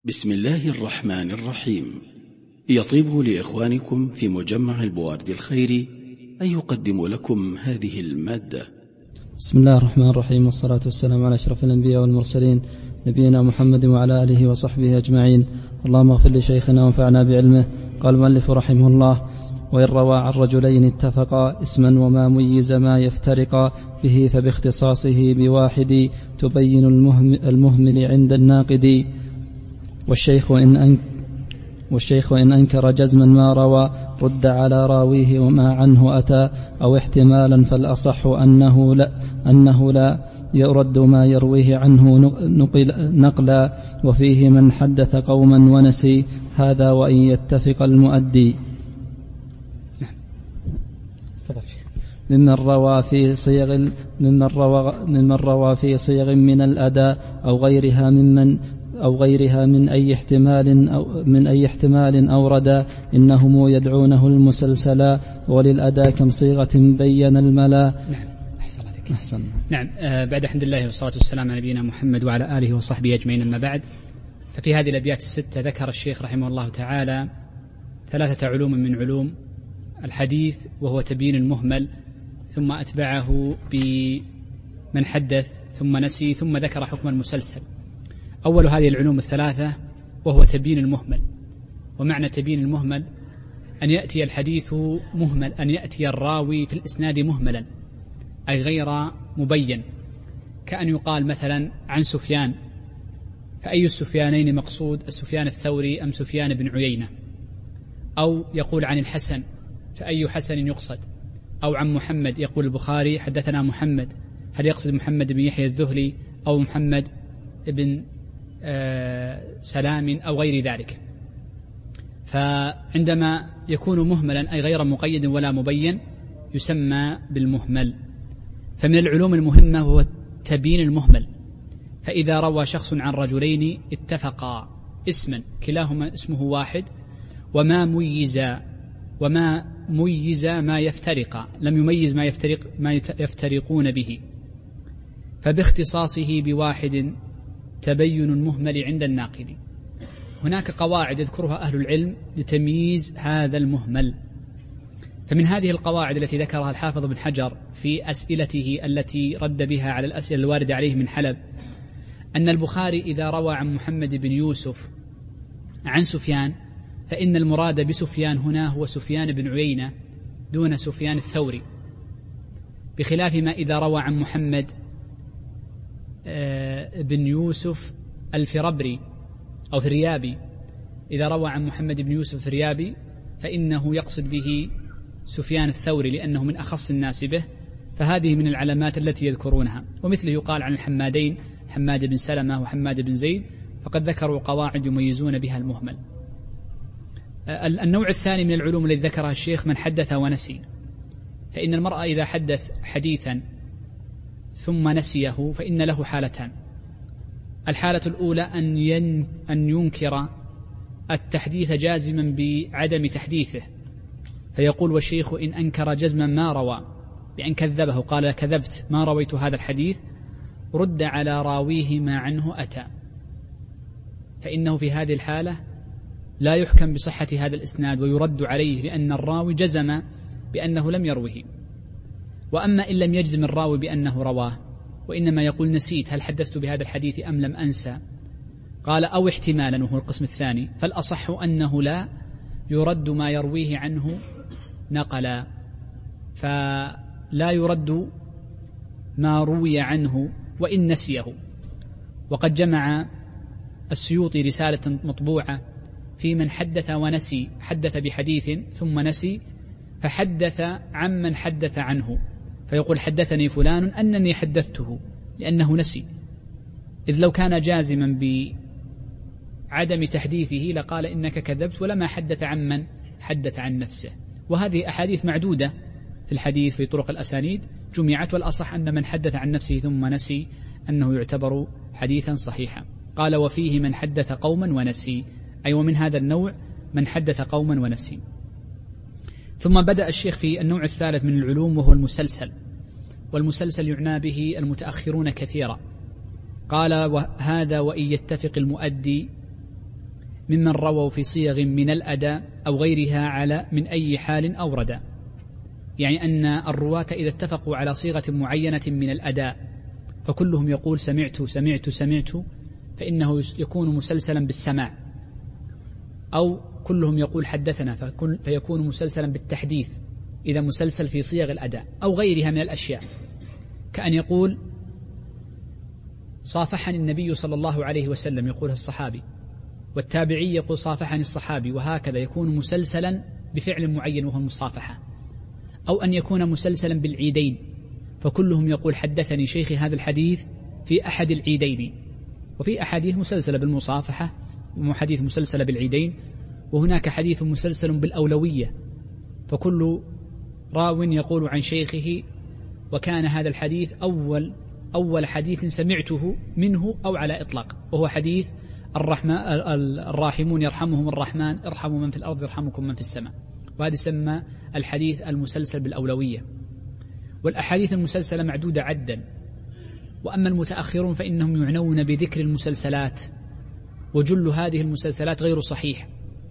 بسم الله الرحمن الرحيم. يطيب لإخوانكم في مجمع البوارد الخيري أن يقدم لكم هذه المادة. بسم الله الرحمن الرحيم، والصلاة والسلام على أشرف الأنبياء والمرسلين نبينا محمد وعلى آله وصحبه أجمعين. اللهم اغفر لشيخنا وانفعنا بعلمه. قال المؤلف رحمه الله: وإن روى عن رجلين اتفقا اسما وما ميز ما يفترقا به فباختصاصه بواحد تبين المهمل عند الناقد. والشيخ إن أنكر جزما ما روى رد على راويه وما عنه أتى، أو احتمالا فالأصح أنه لا يرد ما يرويه عنه نقلا، وفيه من حدث قوما ونسي، هذا وإن يتفق المؤدي. ممن روى في صيغ من الأداء أو غيرها من أي احتمال أوردا، إنهم يدعونه المسلسلا، وللأداء كم صيغة بين الملا. أحسن. نعم. بعد حمد الله والصلاة والسلام على نبينا محمد وعلى آله وصحبه أجمعين، أما بعد، ففي هذه الأبيات الستة ذكر الشيخ رحمه الله تعالى 3 علوم من علوم الحديث، وهو تبيين المهمل، ثم أتبعه بمن حدث، ثم نسي، ثم ذكر حكم المسلسل. أول هذه العلوم الثلاثة وهو تبيين المهمل. ومعنى تبيين المهمل أن يأتي الحديث مهمل، أن يأتي الراوي في الإسناد مهملا، أي غير مبين، كأن يقال مثلا عن سفيان، فأي السفيانين مقصود، السفيان الثوري أم سفيان بن عيينة؟ أو يقول عن الحسن، فأي حسن يقصد؟ أو عن محمد، يقول البخاري حدثنا محمد، هل يقصد محمد بن يحيى الذهلي أو محمد بن سلام أو غير ذلك؟ فعندما يكون مهملا أي غير مقيد ولا مبين يسمى بالمهمل. فمن العلوم المهمة هو تبيين المهمل. فإذا روى شخص عن رجلين اتفقا اسما كلاهما اسمه واحد، وما ميز ما يفترق، لم يميز ما يفترقون به، فباختصاصه بواحد تبين المهمل عند الناقد. هناك قواعد يذكرها أهل العلم لتمييز هذا المهمل. فمن هذه القواعد التي ذكرها الحافظ بن حجر في أسئلته التي رد بها على الأسئلة الواردة عليه من حلب، أن البخاري إذا روى عن محمد بن يوسف عن سفيان، فإن المراد بسفيان هنا هو سفيان بن عيينة دون سفيان الثوري، بخلاف ما إذا روى عن محمد بن يوسف الفربري أو فريابي، إذا روى عن محمد بن يوسف الفريابي فإنه يقصد به سفيان الثوري لأنه من أخص الناس به. فهذه من العلامات التي يذكرونها. ومثله يقال عن الحمادين، حماد بن سلمة وحماد بن زيد، فقد ذكروا قواعد يميزون بها المهمل. النوع الثاني من العلوم الذي ذكرها الشيخ من حدث ونسي. فإن المرأة إذا حدث حديثا ثم نسيه فإن له حالتان. الحالة الأولى أن ينكر التحديث جازما بعدم تحديثه، فيقول: والشيخ إن أنكر جزما ما روى بأن كذبه، قال: كذبت ما رويت هذا الحديث، رد على راويه ما عنه أتى. فإنه في هذه الحالة لا يحكم بصحة هذا الإسناد ويرد عليه، لأن الراوي جزم بأنه لم يروه. وأما إن لم يجزم الراوي بأنه رواه، وإنما يقول: نسيت، هل حدثت بهذا الحديث أم لم أنسى؟ قال: أو احتمالا، وهو القسم الثاني، فالأصح أنه لا يرد ما يرويه عنه نقلا، فلا يرد ما روي عنه وإن نسيه. وقد جمع السيوطي رسالة مطبوعة في من حدث ونسي، حدث بحديث ثم نسي، فحدث عمن حدث عنه، فيقول: حدثني فلان أنني حدثته، لأنه نسي. إذ لو كان جازما بعدم تحديثه لقال: إنك كذبت، ولما حدث عمن حدث عن نفسه. وهذه أحاديث معدودة في الحديث في طرق الأسانيد جمعت، والأصح أن من حدث عن نفسه ثم نسي أنه يعتبر حديثا صحيحا. قال: وفيه من حدث قوما ونسي، أي ومن هذا النوع من حدث قوما ونسي. ثم بدأ الشيخ في النوع الثالث من العلوم وهو المسلسل. والمسلسل يعنى به المتأخرون كثيرا. قال: وهذا وإن يتفق المؤدي ممن رووا في صيغ من الأداء أو غيرها على من أي حال أورد. يعني أن الرواة إذا اتفقوا على صيغة معينة من الأداء فكلهم يقول سمعت سمعت سمعت، فإنه يكون مسلسلا بالسماع، أو كلهم يقول حدثنا فيكون مسلسلا بالتحديث إذا مسلسل في صيغ الأداء، أو غيرها من الأشياء، كأن يقول صافحني النبي صلى الله عليه وسلم يقولها الصحابي، والتابعي يقول صافحني الصحابي، وهكذا يكون مسلسلا بفعل معين وهو المصافحة. أو أن يكون مسلسلا بالعيدين فكلهم يقول حدثني شيخي هذا الحديث في أحد العيدين، وفي أحاديث مسلسلة بالمصافحة وحديث مسلسلة بالعيدين، وهناك حديث مسلسل بالأولوية، فكل راو يقول عن شيخه وكان هذا الحديث أول حديث سمعته منه أو على إطلاق، وهو حديث الراحمون يرحمهم الرحمن ارحموا من في الأرض يرحمكم من في السماء، وهذا يسمى الحديث المسلسل بالأولوية. والأحاديث المسلسلة معدودة عدا. وأما المتأخرون فإنهم يعنون بذكر المسلسلات، وجل هذه المسلسلات غير صحيح،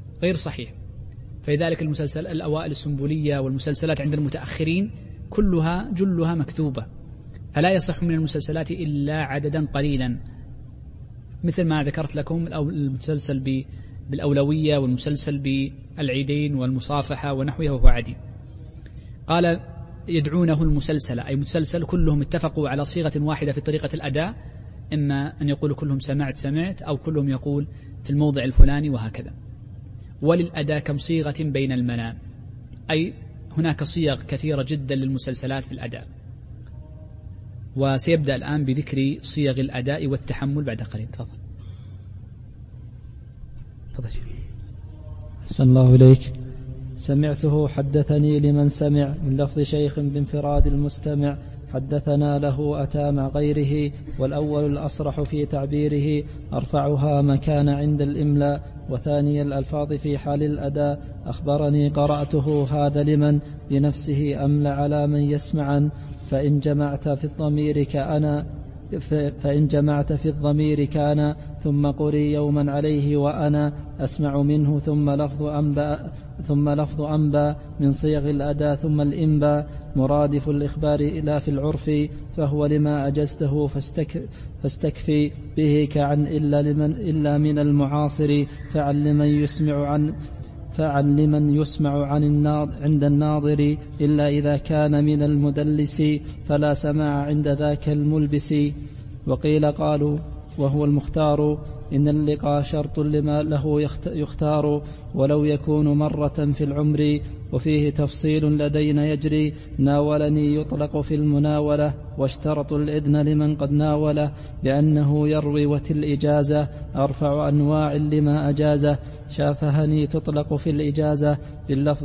فلذلك المسلسل الأوائل السنبولية والمسلسلات عند المتأخرين جلها مكتوبة، فلا يصح من المسلسلات إلا عددا قليلا، مثل ما ذكرت لكم المسلسل بالأولوية والمسلسل بالعيدين والمصافحة ونحوها وهو عديد. قال يدعونه المسلسل، أي مسلسل كلهم اتفقوا على صيغة واحدة في طريقة الأداء، إما أن يقولوا كلهم سمعت أو كلهم يقول في الموضع الفلاني وهكذا. وللأداء كم صيغة بين المنام، أي هناك صيغ كثيرة جدا للمسلسلات في الأداء. وسيبدأ الآن بذكر صيغ الأداء والتحمل بعد قليل. تفضل. أحسن الله إليك. سمعته حدثني لمن سمع من لفظ شيخ بانفراد المستمع، حدثنا له أتى مع غيره، والأول الأصرح في تعبيره، أرفعها مكان عند الإملاء، وثاني الألفاظ في حال الأداء. أخبرني قرأته هذا لمن بنفسه أمل على من يسمعا، فإن جمعت في الضمير كان ثم قري يوما عليه وأنا أسمع منه، ثم لفظ أنبا من صيغ الأداء، ثم الإنبا مرادف الإخبار إلى في العرف، فهو لما أجزته فاستكفي به كعن إلا من المعاصر، فعن لمن يسمع عند الناظر، إلا إذا كان من المدلس، فلا سماع عند ذاك الملبس. وقيل قالوا وهو المختار إن اللقاء شرط لما له يختار، ولو يكون مرة في العمر، وفيه تفصيل لدينا يجري، ناولني يطلق في المناولة، واشترط الإذن لمن قد ناوله، بأنه يروي وتل إجازة، أرفع أنواع لما أجازه، شافهني تطلق في الإجازة، باللفظ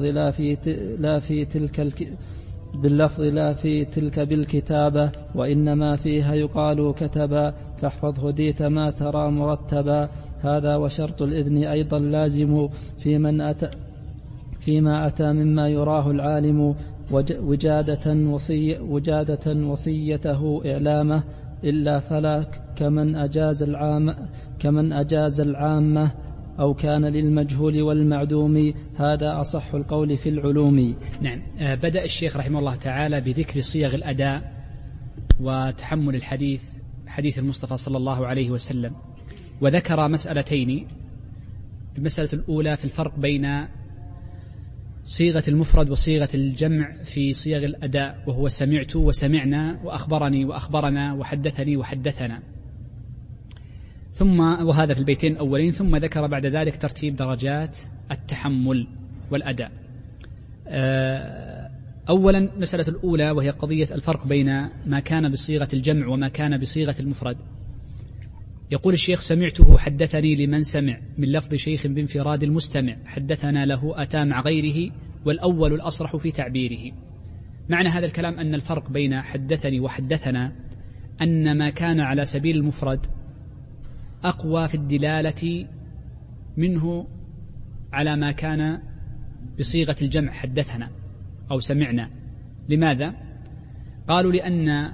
لا في تلك بالكتابة، وإنما فيها يقال كتبا، فاحفظ هديت ما ترى مرتبا. هذا وشرط الإذن أيضا لازم فيما أتى مما يراه العالم، وجادة وصيته إعلامه، إلا فلا كمن أجاز العامة، أو كان للمجهول والمعدوم. هذا أصح القول في العلوم. نعم. بدأ الشيخ رحمه الله تعالى بذكر صيغ الأداء وتحمل الحديث، حديث المصطفى صلى الله عليه وسلم، وذكر مسألتين. المسألة الأولى في الفرق بين صيغة المفرد وصيغة الجمع في صيغ الأداء، وهو سمعت وسمعنا وأخبرني وأخبرنا وحدثني وحدثنا، وهذا في البيتين الأولين. ثم ذكر بعد ذلك ترتيب درجات التحمل والأداء. أولا مسألة الأولى وهي قضية الفرق بين ما كان بصيغة الجمع وما كان بصيغة المفرد. يقول الشيخ سمعته حدثني لمن سمع من لفظ شيخ بانفراد المستمع، حدثنا له أتى مع غيره، والأول الأصرح في تعبيره. معنى هذا الكلام أن الفرق بين حدثني وحدثنا أن ما كان على سبيل المفرد أقوى في الدلالة منه على ما كان بصيغة الجمع حدثنا أو سمعنا. لماذا؟ قالوا لأن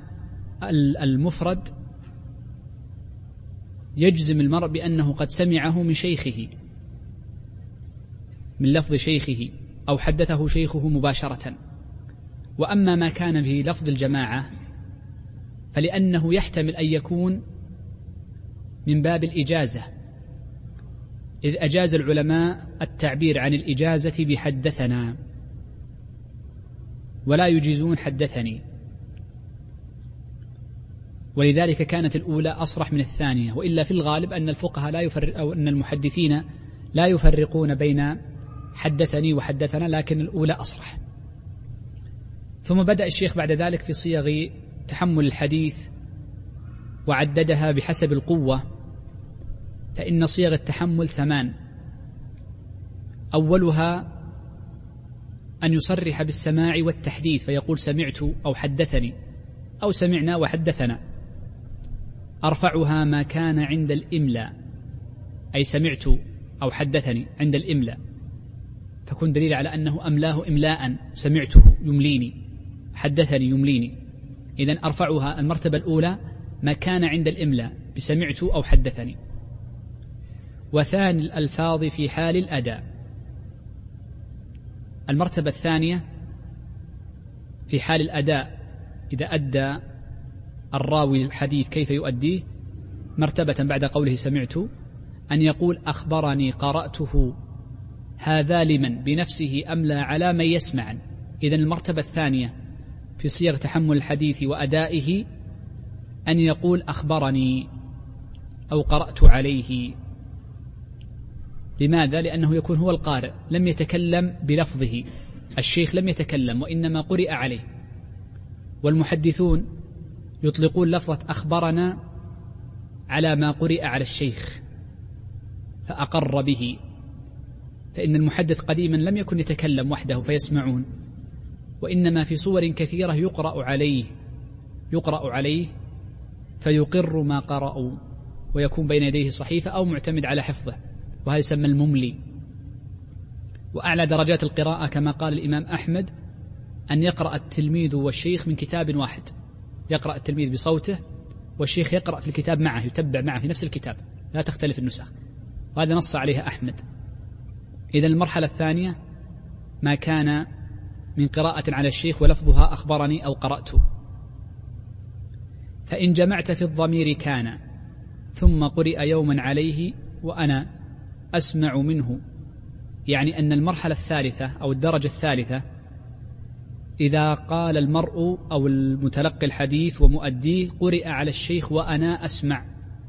المفرد يجزم المرء بأنه قد سمعه من شيخه، من لفظ شيخه أو حدثه شيخه مباشرة. وأما ما كان في لفظ الجماعة فلأنه يحتمل أن يكون من باب الإجازة، إذ أجاز العلماء التعبير عن الإجازة بحدثنا ولا يجيزون حدثني، ولذلك كانت الأولى أصرح من الثانية. وإلا في الغالب أن الفقهاء لا يفرق أو أن المحدثين لا يفرقون بين حدثني وحدثنا، لكن الأولى أصرح. ثم بدأ الشيخ بعد ذلك في صيغ تحمل الحديث وعددها بحسب القوة، فإن صيغ التحمل 8. أولها أن يصرح بالسماع والتحديث فيقول سمعت أو حدثني أو سمعنا وحدثنا. أرفعها ما كان عند الإملاء، أي سمعت أو حدثني عند الإملاء، فكون دليل على أنه أملاه إملاء، سمعته يمليني، حدثني يمليني. إذن أرفعها المرتبة الأولى ما كان عند الإملاء بسمعت أو حدثني. وثاني الألفاظ في حال الأداء. المرتبة الثانية في حال الأداء، إذا أدى الراوي الحديث كيف يؤديه، مرتبة بعد قوله سمعت أن يقول أخبرني قرأته، هذا لمن بنفسه أملى على من يسمع. إذن المرتبة الثانية في صيغ تحمل الحديث وأدائه أن يقول أخبرني أو قرأت عليه. لماذا؟ لأنه يكون هو القارئ، لم يتكلم بلفظه، الشيخ لم يتكلم وإنما قرئ عليه. والمحدثون يطلقون لفظة أخبرنا على ما قرئ على الشيخ فأقر به، فإن المحدث قديما لم يكن يتكلم وحده فيسمعون، وإنما في صور كثيرة يقرأ عليه فيقر ما قرأوا، ويكون بين يديه صحيفة أو معتمد على حفظه، وهذا يسمى المملي. وأعلى درجات القراءة كما قال الإمام أحمد أن يقرأ التلميذ والشيخ من كتاب واحد، يقرأ التلميذ بصوته والشيخ يقرأ في الكتاب معه، يتبع معه في نفس الكتاب، لا تختلف النسخ، وهذا نص عليها أحمد. إذن المرحلة الثانية ما كان من قراءة على الشيخ ولفظها أخبرني أو قرأت. فإن جمعت في الضمير كان ثم قرئ يوما عليه وأنا أسمع منه، يعني أن المرحلة الثالثة أو الدرجة الثالثة إذا قال المرء أو المتلقي الحديث ومؤديه قرئ على الشيخ وأنا أسمع،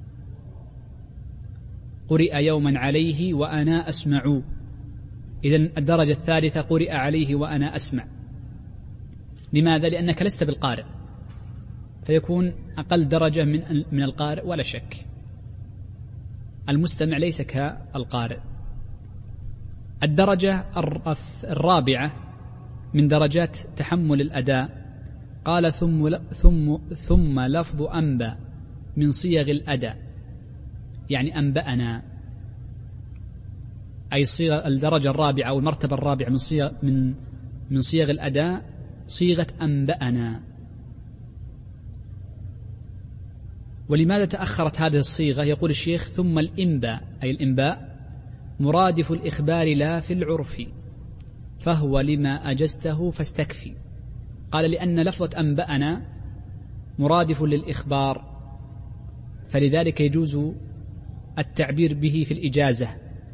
قرئ يوما عليه وأنا أسمع، إذن الدرجة الثالثة قرئ عليه وأنا أسمع. لماذا؟ لأنك لست بالقارئ، فيكون أقل درجة من القارئ ولا شك. المستمع ليس كالقارئ. الدرجة الرابعة من درجات تحمل الأداء قال ثم لفظ أنبأ من صيغ الأداء، يعني أنبأنا، أي صيغة الدرجة الرابعة أو المرتبة الرابعة من صيغ الأداء صيغة أنبأنا. ولماذا تأخرت هذه الصيغة؟ يقول الشيخ ثم الإنباء، أي الإنباء مرادف الإخبار لا في العرف، فهو لما أجزته فاستكفي. قال لأن لفظة أنبأنا مرادف للإخبار، فلذلك يجوز التعبير به في الإجازة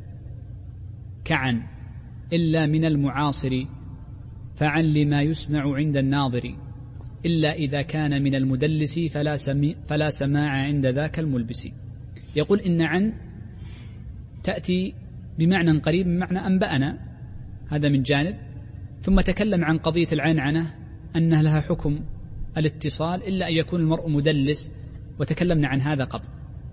كعن، إلا من المعاصر فعن لما يسمع عند الناظر، إلا إذا كان من المدلس فلا سماع عند ذاك الملبس. يقول إن عن تأتي بمعنى قريب من معنى أنبأنا، هذا من جانب. ثم تكلم عن قضية العنعنة أنها لها حكم الاتصال إلا أن يكون المرء مدلس، وتكلمنا عن هذا قبل.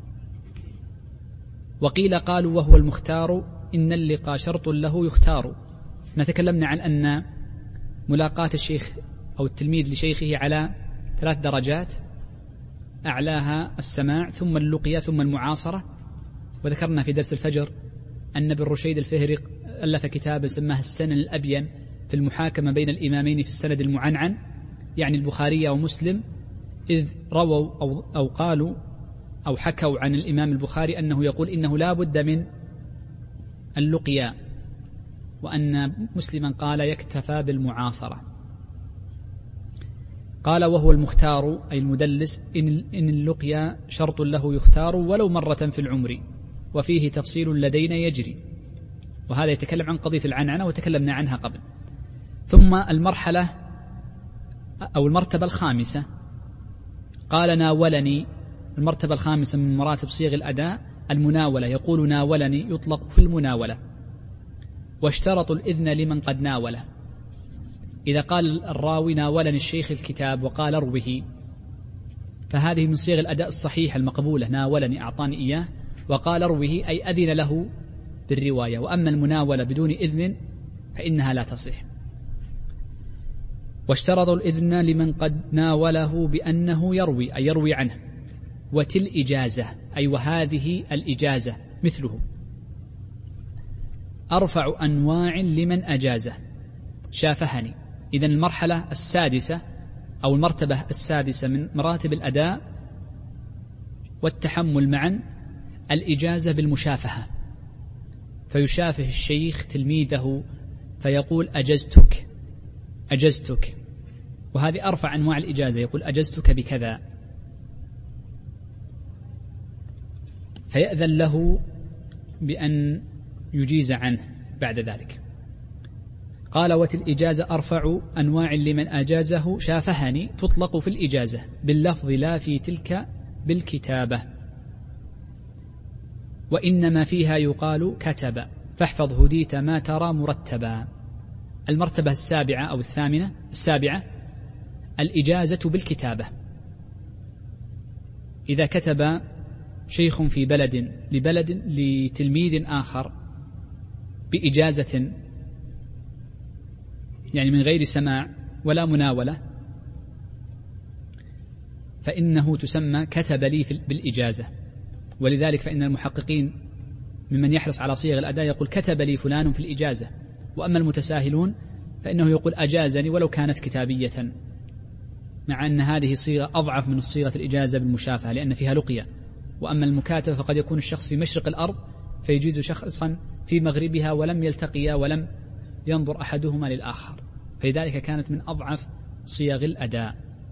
وقيل قالوا وهو المختار إن اللقاء شرط له يختار. تكلمنا عن أن ملاقاة الشيخ أو التلميذ لشيخه على 3 درجات، أعلاها السماع ثم اللقية ثم المعاصرة. وذكرنا في درس الفجر أن ابن رشيد الفهري ألف كتابا سماه السنن الأبين في المحاكمة بين الإمامين في السند المعنعن، يعني البخاري ومسلم، إذ رووا أو قالوا أو حكوا عن الإمام البخاري أنه يقول إنه لا بد من اللقيا وأن مسلما قال يكتفى بالمعاصرة. قال وهو المختار أي المدلس إن اللقيا شرط له يختار ولو مرة في العمر وفيه تفصيل لدينا يجري. وهذا يتكلم عن قضية العنعنة وتكلمنا عنها قبل. ثم المرحلة أو المرتبة الخامسة قال ناولني. المرتبة الخامسة من مراتب صيغ الأداء المناولة. يقول ناولني يطلق في المناولة. واشترطوا الإذن لمن قد ناوله. إذا قال الراوي ناولني الشيخ الكتاب وقال اروه فهذه من صيغ الأداء الصحيحة المقبولة. ناولني أعطاني إياه وقال اروه أي أذن له بالرواية. وأما المناولة بدون إذن فإنها لا تصح. واشترطوا الإذن لمن قد ناوله بأنه يروي أي يروي عنه. وتل إجازة أي وهذه الإجازة مثله أرفع أنواع لمن أجازه شافهني. إذن المرحلة السادسة أو المرتبة السادسة من مراتب الأداء والتحمل معا الإجازة بالمشافهة. فيشافه الشيخ تلميذه فيقول أجزتك وهذه أرفع أنواع الإجازة. يقول أجزتك بكذا فيأذن له بأن يجيز عنه بعد ذلك. قال وتل الإجازة أرفع أنواع لمن أجازه شافهني تطلق في الإجازة باللفظ لا في تلك بالكتابة. وإنما فيها يقال كتب فاحفظ هديت ما ترى مرتبا. المرتبة السابعة أو السابعة الإجازة بالكتابة. إذا كتب شيخ في بلد لتلميذ آخر بإجازة يعني من غير سماع ولا مناولة فإنه تسمى كتب لي بالإجازة. ولذلك فإن المحققين ممن يحرص على صيغ الأداء يقول كتب لي فلان في الإجازة. وأما المتساهلون فإنه يقول أجازني ولو كانت كتابية، مع أن هذه صيغة أضعف من صيغة الإجازة بالمشافهة لأن فيها لقية. وأما المكاتبة فقد يكون الشخص في مشرق الأرض فيجيز شخصا في مغربها ولم يلتقيا ولم ينظر أحدهما للآخر، فلذلك كانت من أضعف صيغ الأداء.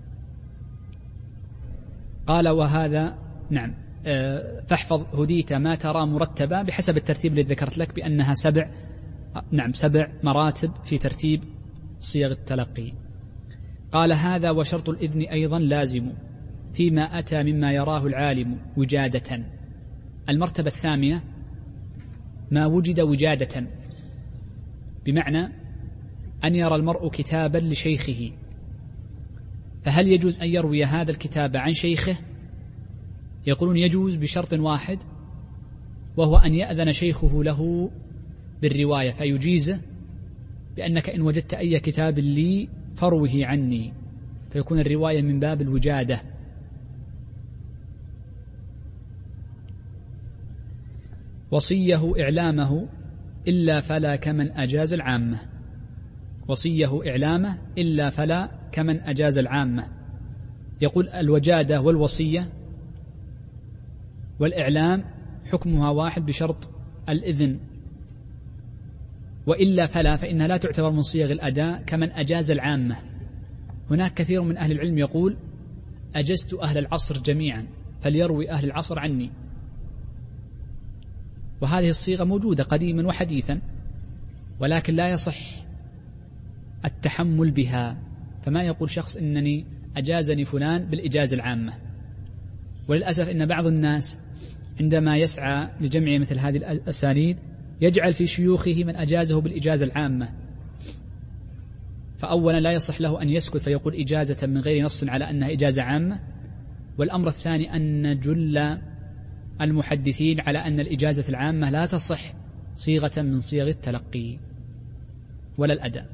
قال وهذا نعم فاحفظ هديت ما ترى مرتبا بحسب الترتيب الذي ذكرت لك بأنها 7 مراتب في ترتيب صيغ التلقي. قال هذا وشرط الإذن أيضا لازم فيما أتى مما يراه العالم وجادة. المرتبة الثامنة ما وجد وجادة، بمعنى أن يرى المرء كتابا لشيخه، فهل يجوز أن يروي هذا الكتاب عن شيخه؟ يقولون يجوز بشرط واحد، وهو أن يأذن شيخه له بالرواية فيجيزه بأنك إن وجدت أي كتاب لي فروه عني، فيكون الرواية من باب الوجادة. وصيه إعلامه إلا فلا كمن أجاز العامة. وصيه إعلامه إلا فلا كمن أجاز العامة. يقول الوجادة والوصية والإعلام حكمها واحد بشرط الإذن، وإلا فلا فإنها لا تعتبر من صيغ الأداء كمن أجاز العامة. هناك كثير من أهل العلم يقول أجزت أهل العصر جميعا فليروي أهل العصر عني، وهذه الصيغة موجودة قديما وحديثا، ولكن لا يصح التحمل بها. فما يقول شخص إنني أجازني فلان بالإجازة العامة. وللأسف إن بعض الناس عندما يسعى لجمع مثل هذه الأسانيد يجعل في شيوخه من أجازه بالإجازة العامة، فأولا لا يصح له أن يسكت فيقول إجازة من غير نص على أنها إجازة عامة. والأمر الثاني أن جل المحدثين على أن الإجازة العامة لا تصح صيغة من صيغ التلقي ولا الأداء.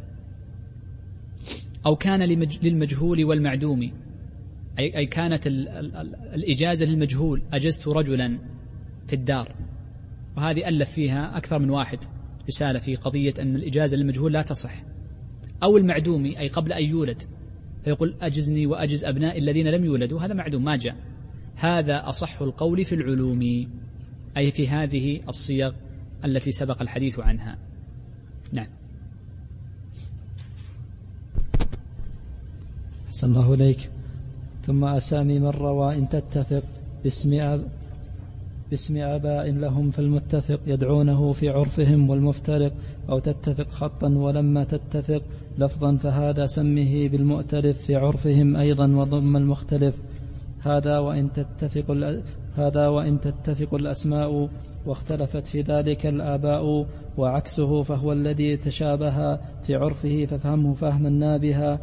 أو كان للمجهول والمعدوم، أي كانت الإجازة للمجهول أجزت رجلا في الدار، وهذه ألف فيها أكثر من واحد رسالة في قضية أن الإجازة للمجهول لا تصح. أو المعدوم أي قبل أن يولد فيقول أجزني وأجز أبنائي الذين لم يولدوا، هذا معدوم ما جاء. هذا أصح القول في العلوم، أي في هذه الصيغ التي سبق الحديث عنها. نعم. أحسن الله إليك. ثم أسامي من روى إن تتفق باسم آباء لهم فالمتفق يدعونه في عرفهم والمفترق، أو تتفق خطا ولما تتفق لفظا فهذا سمه بالمؤتلف في عرفهم أيضا وضم المختلف. هذا وإن تتفق الأسماء واختلفت في ذلك الآباء، وعكسه فهو الذي تشابه في عرفه فافهمه فهما نابها.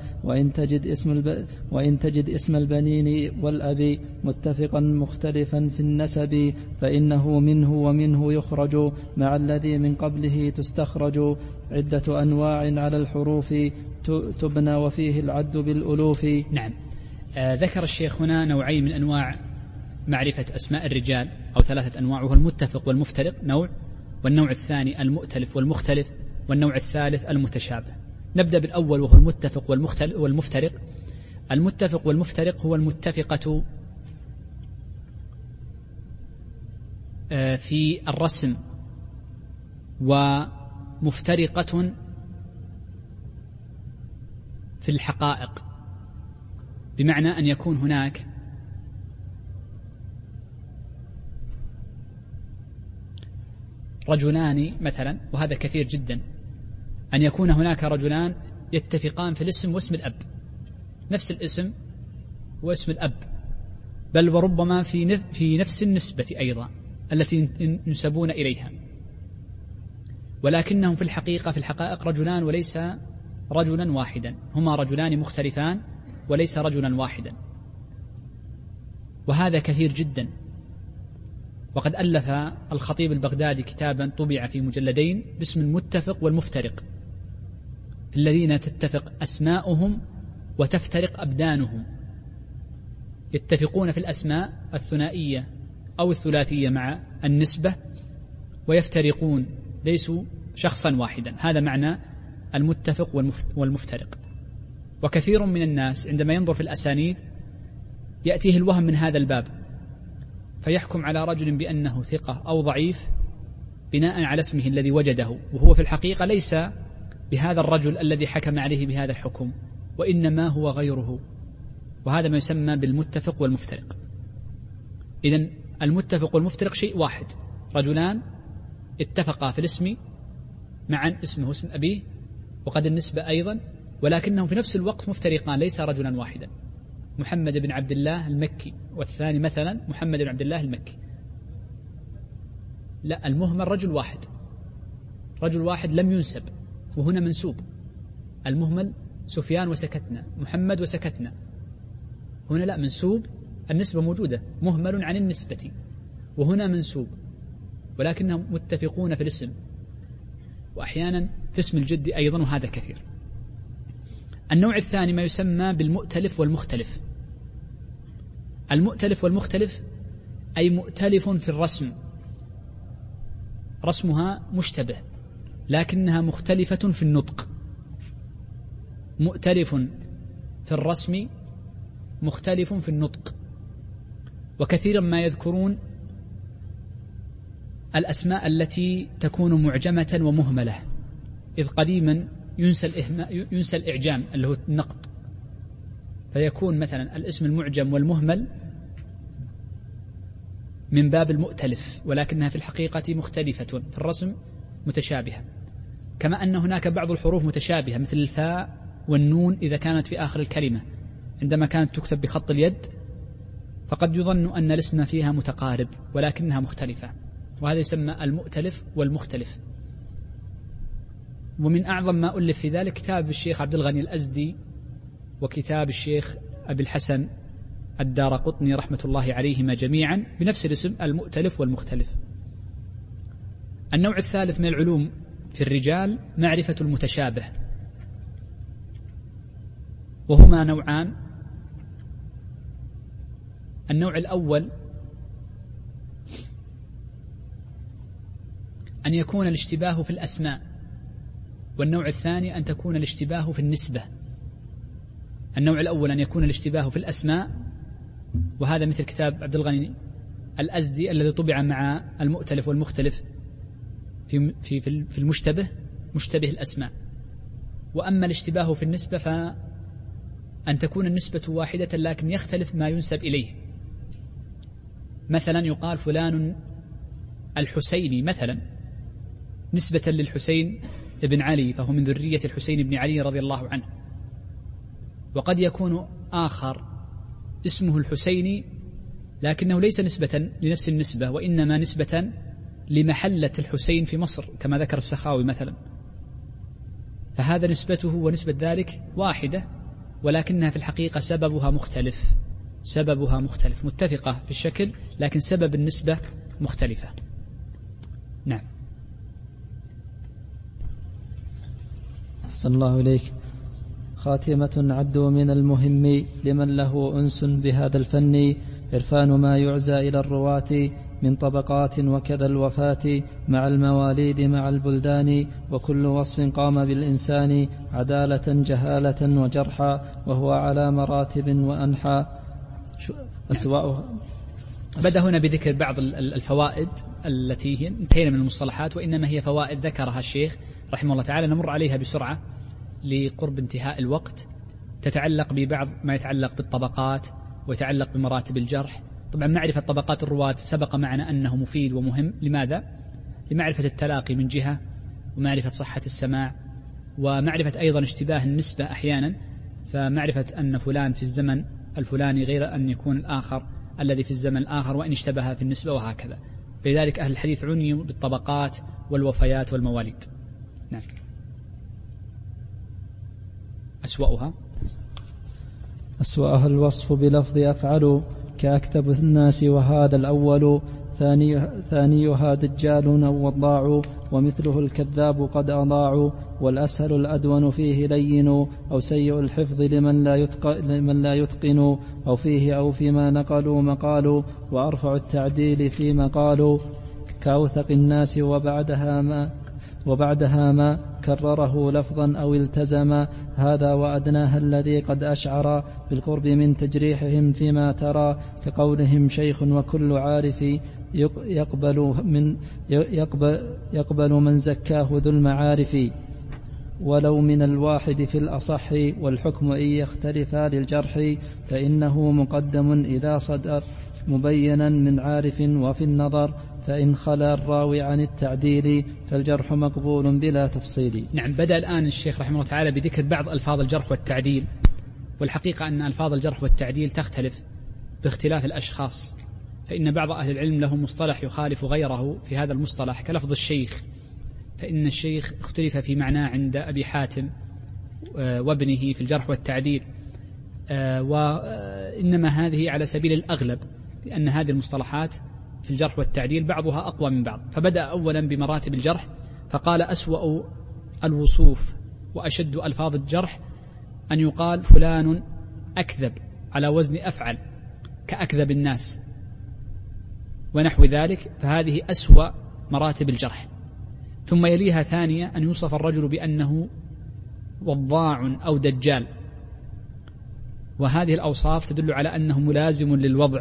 وإن تجد اسم البنين والأب متفقا مختلفا في النسب، فإنه منه ومنه يخرج مع الذي من قبله تستخرج. عدة أنواع على الحروف تبنى وفيه العد بالألوف. نعم. ذكر الشيخ هنا نوعين من أنواع معرفة أسماء الرجال، أو 3 أنواع، وهو المتفق والمفترق نوع، والنوع الثاني المؤتلف والمختلف، والنوع الثالث المتشابه. نبدأ بالأول وهو المتفق والمفترق. المتفق والمفترق هو المتفقة في الرسم ومفترقة في الحقائق، بمعنى أن يكون هناك رجلان مثلا، وهذا كثير جدا، أن يكون هناك رجلان يتفقان في الاسم واسم الأب، نفس الاسم واسم الأب، بل وربما في نفس النسبة أيضا التي ينسبون إليها، ولكنهم في الحقيقة في الحقائق رجلان وليس رجلا واحدا، هما رجلان مختلفان وليس رجلا واحدا، وهذا كثير جدا. وقد ألف الخطيب البغدادي كتابا طبع في مجلدين باسم المتفق والمفترق، في الذين تتفق أسماؤهم وتفترق أبدانهم، يتفقون في الأسماء الثنائية أو الثلاثية مع النسبة، ويفترقون ليسوا شخصا واحدا. هذا معنى المتفق والمفترق. وكثير من الناس عندما ينظر في الأسانيد يأتيه الوهم من هذا الباب، فيحكم على رجل بأنه ثقة أو ضعيف بناء على اسمه الذي وجده، وهو في الحقيقة ليس بهذا الرجل الذي حكم عليه بهذا الحكم، وإنما هو غيره، وهذا ما يسمى بالمتفق والمفترق. إذن المتفق والمفترق شيء واحد، رجلان اتفقا في الاسم معا، اسمه اسم أبيه وقد النسبة أيضا، ولكنهم في نفس الوقت مفترقان، ليس رجلا واحدا. محمد بن عبد الله المكي، والثاني مثلا محمد بن عبد الله المكي، لا، المهمل رجل واحد، رجل واحد لم ينسب، وهنا منسوب. المهمل سفيان وسكتنا، محمد وسكتنا، هنا لا، منسوب، النسبة موجودة، مهمل عن النسبة، وهنا منسوب، ولكنهم متفقون في الاسم، وأحيانا في اسم الجد أيضا، وهذا كثير. النوع الثاني ما يسمى بالمؤتلف والمختلف. المؤتلف والمختلف أي مؤتلف في الرسم، رسمها مشتبه لكنها مختلفة في النطق، مؤتلف في الرسم مختلف في النطق. وكثيرا ما يذكرون الأسماء التي تكون معجمة ومهملة، إذ قديما ينسى الإعجام اللي هو النقط، فيكون مثلا الاسم المعجم والمهمل من باب المؤتلف، ولكنها في الحقيقة مختلفة في الرسم متشابهة. كما أن هناك بعض الحروف متشابهة مثل الثاء والنون إذا كانت في آخر الكلمة، عندما كانت تكتب بخط اليد فقد يظن أن الاسم فيها متقارب ولكنها مختلفة، وهذا يسمى المؤتلف والمختلف. ومن أعظم ما ألف في ذلك كتاب الشيخ عبد الغني الأزدي وكتاب الشيخ أبي الحسن الدارقطني رحمة الله عليهما جميعا بنفس الاسم، المؤتلف والمختلف. النوع الثالث من العلوم في الرجال معرفة المتشابه، وهما نوعان. النوع الأول أن يكون الاشتباه في الأسماء، والنوع الثاني أن تكون الاشتباه في النسبة. النوع الأول أن يكون الاشتباه في الأسماء، وهذا مثل كتاب عبد الغني الأزدي الذي طبع مع المؤتلف والمختلف في المشتبه. مشتبه الأسماء. وأما الاشتباه في النسبة فأن تكون النسبة واحدة لكن يختلف ما ينسب إليه. مثلا يقال فلان الحسيني مثلا نسبة للحسين ابن علي، فهو من ذرية الحسين بن علي رضي الله عنه. وقد يكون آخر اسمه الحسيني لكنه ليس نسبة لنفس النسبة، وإنما نسبة لمحلة الحسين في مصر كما ذكر السخاوي مثلا، فهذا نسبته ونسبة ذلك واحدة، ولكنها في الحقيقة سببها مختلف، متفقة في الشكل لكن سبب النسبة مختلفة. نعم. أحسن الله إليك. خاتمة عدوا من المهم لمن له أنس بهذا الفن عرفان ما يعزى إلى الرواة من طبقات وكذا الوفاة مع المواليد مع البلدان، وكل وصف قام بالإنسان عدالة جهالة وجرحا، وهو على مراتب وأنحى أسواؤها. بدأ هنا بذكر بعض الفوائد التي هي انتهينا من المصطلحات، وإنما هي فوائد ذكرها الشيخ رحمه الله تعالى، نمر عليها بسرعة لقرب انتهاء الوقت، تتعلق ببعض ما يتعلق بالطبقات ويتعلق بمراتب الجرح. طبعا معرفة طبقات الرواة سبق معنا أنه مفيد ومهم. لماذا؟ لمعرفة التلاقي من جهة، ومعرفة صحة السماع، ومعرفة أيضا اشتباه النسبة أحيانا، فمعرفة أن فلان في الزمن الفلاني غير أن يكون الآخر الذي في الزمن الآخر وإن اشتبه في النسبة وهكذا. فلذلك أهل الحديث عنيوا بالطبقات والوفيات والمواليد. نعم. أسوأها الوصف بلفظ أفعل كأكتب الناس وهذا الأول، ثانيها دجال أو وضاع ومثله الكذاب قد أضاع، والأسهل الأدون فيه لين أو سيء الحفظ لمن لا يتقن، أو فيه أو فيما نقلوا مقال، وأرفع التعديل فيما قالوا كأوثق الناس وبعدها ما كرره لفظا أو التزم، هذا وأدناها الذي قد أشعر بالقرب من تجريحهم فيما ترى، كقولهم شيخ وكل عارف يقبل من زكاه ذو المعارف، ولو من الواحد في الأصح، والحكم إن يختلف للجرح فإنه مقدم إذا صدر مبينا من عارف، وفي النظر فإن خلا الراوي عن التعديل فالجرح مقبول بلا تفصيل. نعم. بدأ الآن الشيخ رحمه الله تعالى بذكر بعض ألفاظ الجرح والتعديل، والحقيقة أن ألفاظ الجرح والتعديل تختلف باختلاف الأشخاص، فإن بعض أهل العلم له مصطلح يخالف غيره في هذا المصطلح كلفظ الشيخ، فإن الشيخ اختلف في معناه عند أبي حاتم وابنه في الجرح والتعديل، وإنما هذه على سبيل الأغلب، لأن هذه المصطلحات في الجرح والتعديل بعضها أقوى من بعض. فبدأ أولا بمراتب الجرح فقال أسوأ الوصوف وأشد ألفاظ الجرح أن يقال فلان أكذب على وزن أفعل كأكذب الناس ونحو ذلك، فهذه أسوأ مراتب الجرح. ثم يليها ثانية أن يوصف الرجل بأنه وضاع أو دجال، وهذه الأوصاف تدل على أنه ملازم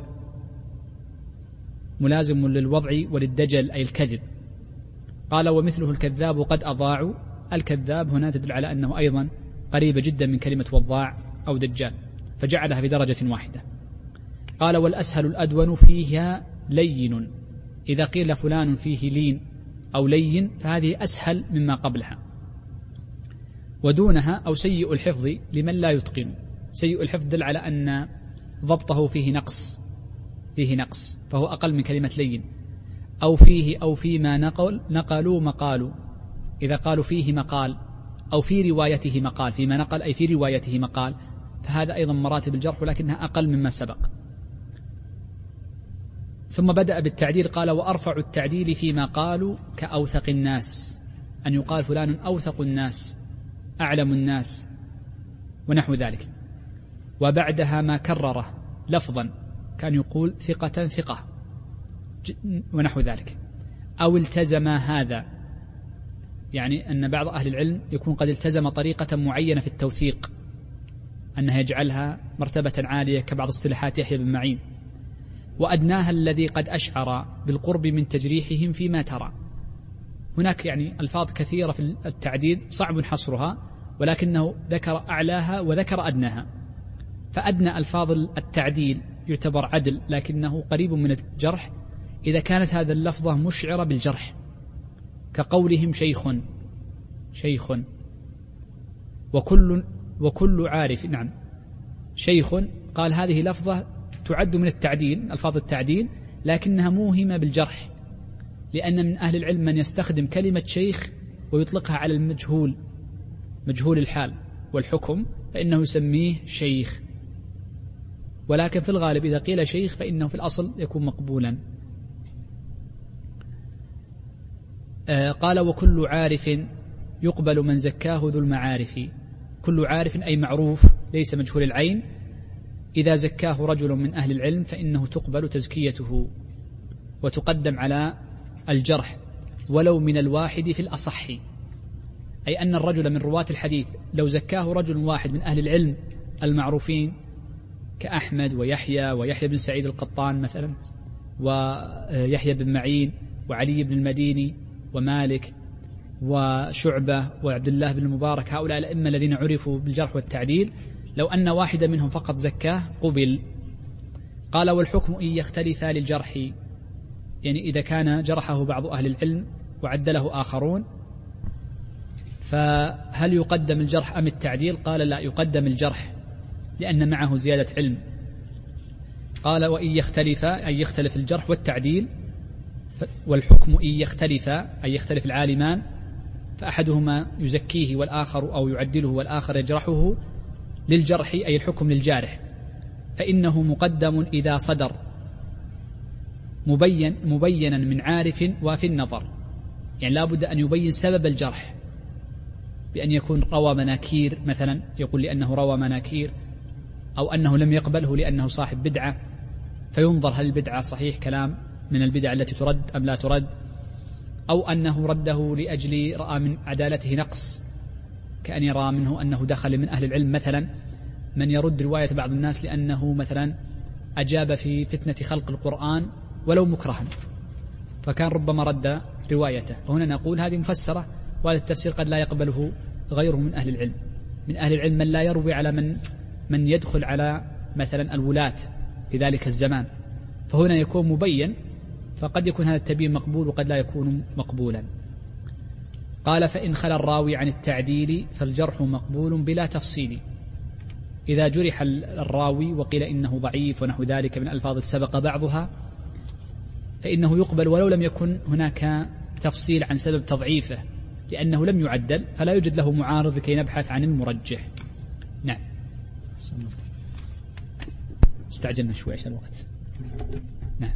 للوضع وللدجل أي الكذب. قال ومثله الكذاب قد أضاعوا، الكذاب هنا تدل على أنه أيضا قريبة جدا من كلمة وضاع أو دجال، فجعلها بدرجة واحدة. قال والأسهل الأدون فيها لين، إذا قيل فلان فيه لين أو لين فهذه أسهل مما قبلها. ودونها أو سيء الحفظ لمن لا يتقن، سيء الحفظ دل على أن ضبطه فيه نقص فهو أقل من كلمة لين. أو فيه أو فيما نقلوا مقال، إذا قالوا فيه مقال أو في روايته مقال، فيما نقل أي في روايته مقال، فهذا أيضا مراتب الجرح ولكنها أقل مما سبق. ثم بدأ بالتعديل قال وأرفع التعديل فيما قالوا كأوثق الناس، أن يقال فلان أوثق الناس أعلم الناس ونحو ذلك. وبعدها ما كرره لفظا كان يقول ثقة ونحو ذلك. أو التزم هذا، يعني أن بعض أهل العلم يكون قد التزم طريقة معينة في التوثيق أنها يجعلها مرتبة عالية كبعض اصطلاحات يحيى بن معين. وأدناها الذي قد أشعر بالقرب من تجريحهم فيما ترى، هناك يعني ألفاظ كثيرة في التعديل صعب حصرها، ولكنه ذكر أعلاها وذكر أدناها. فأدنى ألفاظ التعديل يعتبر عدل لكنه قريب من الجرح إذا كانت هذه اللفظة مشعرة بالجرح، كقولهم شيخ وكل عارف. نعم، شيخ قال هذه لفظة تعد من التعديل، ألفاظ التعديل، لكنها موهمة بالجرح، لأن من أهل العلم من يستخدم كلمة شيخ ويطلقها على المجهول، مجهول الحال والحكم، فإنه يسميه شيخ. ولكن في الغالب إذا قيل شيخ فإنه في الأصل يكون مقبولا. قال وكل عارف يقبل من زكاه ذو المعارف. كل عارف أي معروف ليس مجهول العين، إذا زكاه رجل من أهل العلم فإنه تقبل تزكيته وتقدم على الجرح ولو من الواحد في الأصح، أي أن الرجل من رواة الحديث لو زكاه رجل واحد من أهل العلم المعروفين كأحمد ويحيى بن سعيد القطان مثلا، ويحيى بن معين وعلي بن المديني ومالك وشعبة وعبد الله بن المبارك، هؤلاء الأئمة الذين عرفوا بالجرح والتعديل، لو أن واحدا منهم فقط زكاه قبل. قال والحكم إن يختلف للجرح، يعني إذا كان جرحه بعض أهل العلم وعدله آخرون فهل يقدم الجرح أم التعديل؟ قال لا، يقدم الجرح لأن معه زيادة علم. قال وإن يختلف أي يختلف الجرح والتعديل، والحكم إن يختلف أي يختلف العالمان، فأحدهما يزكيه والآخر أو يعدله والآخر يجرحه، للجرح أي الحكم للجارح، فإنه مقدم إذا صدر مبينا من عارف وفي النظر، يعني لا بد أن يبين سبب الجرح بأن يكون روى مناكير مثلا، يقول لأنه روى مناكير، أو أنه لم يقبله لأنه صاحب بدعة، فينظر هل البدعة صحيح كلام من البدع التي ترد أم لا ترد، أو أنه رده لأجل رأى من عدالته نقص، كأن يرى منه أنه دخل من أهل العلم مثلا من يرد رواية بعض الناس لأنه مثلا أجاب في فتنة خلق القرآن ولو مكرها، فكان ربما رد روايته. فهنا نقول هذه مفسرة، وهذا التفسير قد لا يقبله غيره من أهل العلم. من أهل العلم من لا يروي على من يدخل على مثلا الولاة في ذلك الزمان، فهنا يكون مبين، فقد يكون هذا التبيين مقبول وقد لا يكون مقبولا. قال فإن خلا الراوي عن التعديل فالجرح مقبول بلا تفصيل. إذا جرح الراوي وقيل إنه ضعيف ونحو ذلك من ألفاظ سبق بعضها فإنه يقبل ولو لم يكن هناك تفصيل عن سبب تضعيفه، لأنه لم يعدل فلا يوجد له معارض لكي نبحث عن المرجح. نعم، استعجلنا شوي عشان الوقت. نعم.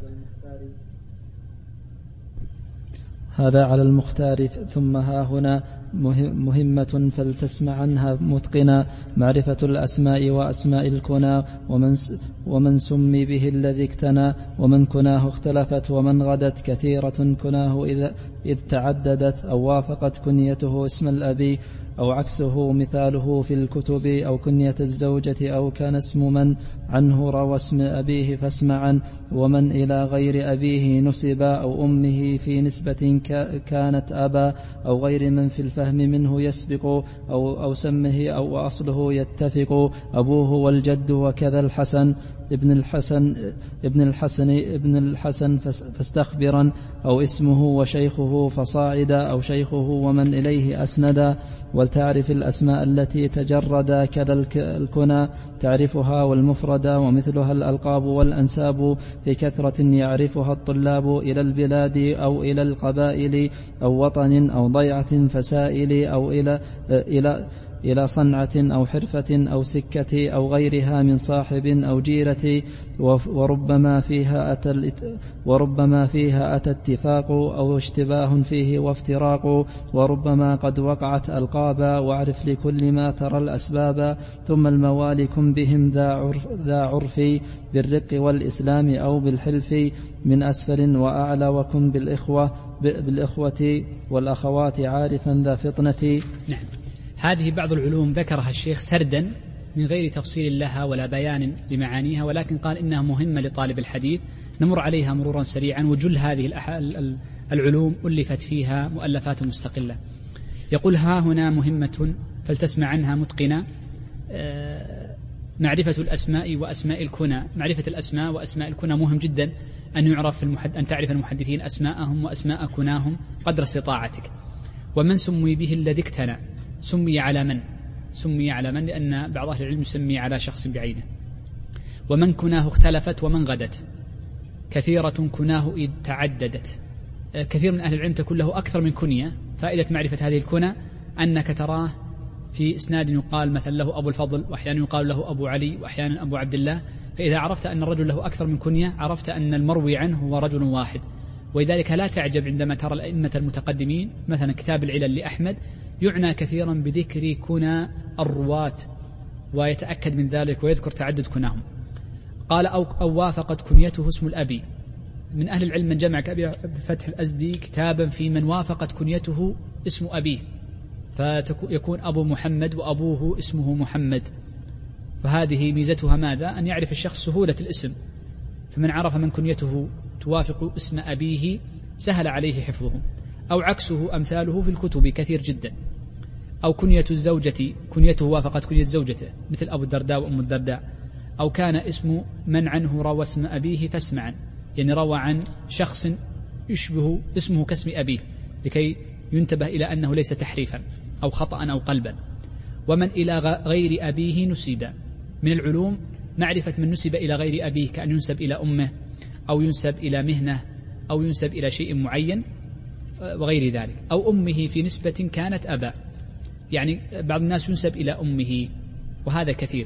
هذا على المختار. ثم ها هنا مهمة فلتسمع عنها متقنا، معرفة الأسماء وأسماء الكنى، ومن سمي به الذي اكتنى، ومن كناه اختلفت ومن غدت كثيرة كناه إذ تعددت، أو وافقت كنيته اسم الأبي أو عكسه، مثاله في الكتب، أو كنية الزوجة، أو كان اسم من عنه روى اسم أبيه فاسمعا، ومن إلى غير أبيه نسب، أو أمه في نسبة كانت أبا، أو غير من في الفهم منه يسبق، أو سمه أو أصله يتفق، أبوه والجد، وكذا الحسن ابن الحسن فاستخبرا، أو اسمه وشيخه فصاعدا، أو شيخه ومن إليه أسندا. ولتعرف الأسماء التي تجردا، كذا الكنى تعرفها والمفردا، ومثلها الألقاب والأنساب، في كثرة يعرفها الطلاب، إلى البلاد أو إلى القبائل، أو وطن أو ضيعة فسائل، أو إلى صنعة أو حرفة أو سكة، أو غيرها من صاحب أو جيرة، وربما فيها أتى اتفاق، أو اشتباه فيه وافتراق، وربما قد وقعت ألقابا، واعرف لكل ما ترى الأسباب. ثم الموالي كن بهم ذا عرف، بالرق والإسلام أو بالحلف، من أسفل وأعلى، وكن بالإخوة والأخوات عارفا ذا فطنة. نعم. هذه بعض العلوم ذكرها الشيخ سردا من غير تفصيل لها ولا بيان لمعانيها، ولكن قال إنها مهمة لطالب الحديث، نمر عليها مرورا سريعا. وجل هذه العلوم ألفت فيها مؤلفات مستقلة. يقول: ها هنا مهمة فلتسمع عنها متقنا، معرفة الأسماء وأسماء الكنى. معرفة الأسماء وأسماء الكنى مهم جدا، أن تعرف المحدثين أسماءهم وأسماء كناهم قدر استطاعتك. ومن سمي به الذي اكتنى، سمي على من لأن بعض أهل العلم يسمي على شخص بعينه. ومن كناه اختلفت ومن غدت، كثيرة كناه إذ تعددت. كثير من أهل العلم تكون له أكثر من كنية. فائدة معرفة هذه الكنى أنك تراه في إسناد يقال مثلا له أبو الفضل، وأحيانا يقال له أبو علي، وأحيانا أبو عبد الله. فإذا عرفت أن الرجل له أكثر من كنية عرفت أن المروي عنه هو رجل واحد. ولذلك لا تعجب عندما ترى الأئمة المتقدمين مثلا كتاب العلل لأحمد يعنى كثيرا بذكر كنى الرواة، ويتأكد من ذلك ويذكر تعدد كناهم. قال: أو وافقت كنيته اسم الأبي. من أهل العلم من جمع بفتح الأزدي كتابا في من وافقت كنيته اسم أبيه، فيكون أبو محمد وأبوه اسمه محمد. فهذه ميزتها ماذا؟ أن يعرف الشخص سهولة الاسم، فمن عرف من كنيته توافق اسم أبيه سهل عليه حفظه. أو عكسه أمثاله في الكتب كثير جدا. أو كنية الزوجة كنيته وافقت كنية زوجته، مثل أبو الدرداء وأم الدرداء. أو كان اسم من عنه روى اسم أبيه فاسمعا، يعني روى عن شخص يشبه اسمه كاسم أبيه، لكي ينتبه إلى أنه ليس تحريفا أو خطأ أو قلبا. ومن إلى غير أبيه نسب. من العلوم معرفة من نسب إلى غير أبيه، كأن ينسب إلى أمه أو ينسب إلى مهنة أو ينسب إلى شيء معين وغير ذلك. أو أمه في نسبة كانت أبا، يعني بعض الناس ينسب إلى أمه وهذا كثير،